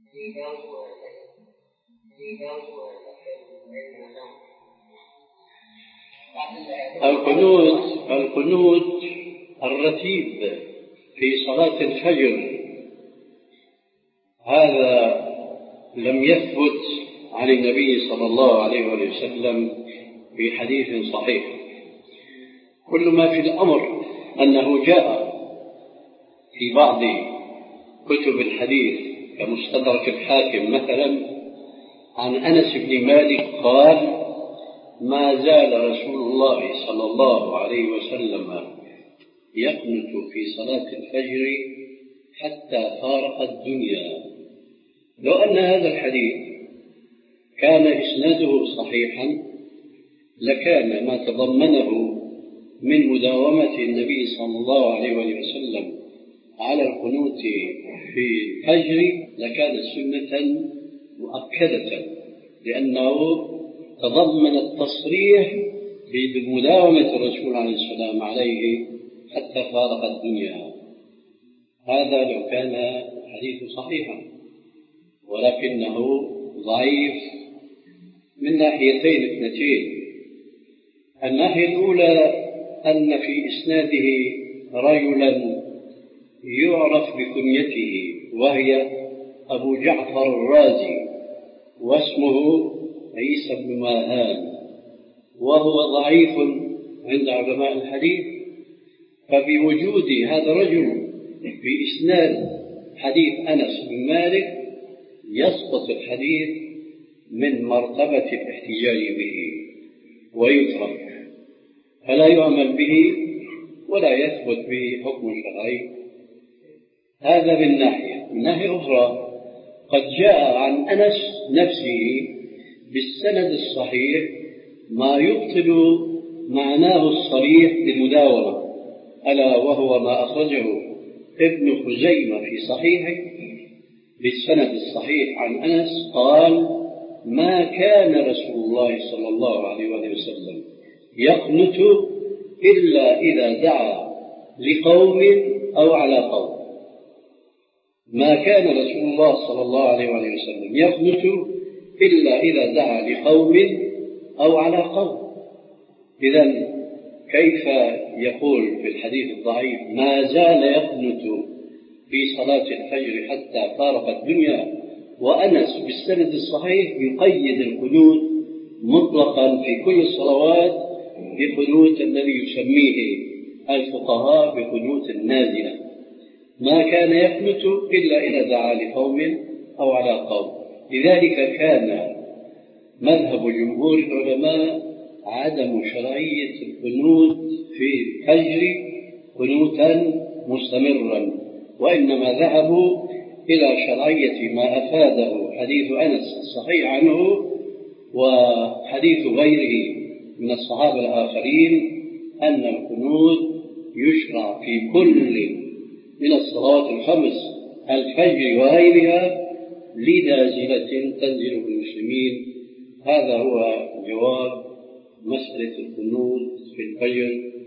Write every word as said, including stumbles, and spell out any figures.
القنوت القنوت الرتيب في صلاة الفجر هذا لم يثبت عن النبي صلى الله عليه وسلم في حديث صحيح. كل ما في الأمر أنه جاء في بعض كتب الحديث كمستدرك الحاكم مثلا عن أنس بن مالك قال: ما زال رسول الله صلى الله عليه وسلم يقنت في صلاة الفجر حتى فارق الدنيا. لو أن هذا الحديث كان إسناده صحيحا لكان ما تضمنه من مداومة النبي صلى الله عليه وسلم على القنوت في الفجر لكان سنة مؤكدة، لأنه تضمن التصريح بمداومة الرسول عليه السلام عليه حتى فارق الدنيا. هذا لو كان الحديث صحيحا، ولكنه ضعيف من ناحيتين اثنتين. الناحية الأولى أن في إسناده رجلا يعرف بكنيته وهي أبو جعفر الرازي، واسمه عيسى بن ماهان، وهو ضعيف عند علماء الحديث. فبوجود هذا الرجل في إسناد حديث أنس بن مالك يسقط الحديث من مرتبة الاحتجاج به ويترك، فلا يعمل به ولا يثبت به حكم شرعي. هذا من ناحية. من ناحية أخرى قد جاء عن أنس نفسه بالسند الصحيح ما يبطل معناه الصريح بالمداومة، ألا وهو ما أخرجه ابن خزيمة في صحيحه بالسند الصحيح عن أنس قال: ما كان رسول الله صلى الله عليه وسلم يقنت إلا إذا دعا لقوم أو على قوم. ما كان رسول الله صلى الله عليه وسلم يقنت إلا إذا دعا لقوم أو على قوم. إذن كيف يقول في الحديث الضعيف ما زال يقنت في صلاة الفجر حتى فارق الدنيا، وأنس بالسند الصحيح يقيد القنوت مطلقا في كل الصلوات بقنوت الذي يسميه الفقهاء بقنوت النازلة. ما كان يقنت إلا إذا دعا لقوم أو على قوم. لذلك كان مذهب جمهور العلماء عدم شرعية القنوت في الفجر قنوتا مستمرا، وإنما ذهبوا إلى شرعية ما أفاده حديث أنس الصحيح عنه وحديث غيره من الصحابة الآخرين أن القنوت يشرع في كل من الصلوات الخمس الفجر وغيرها لنازلة تنزل بالمسلمين. هذا هو جواب مسألة القنوت في الفجر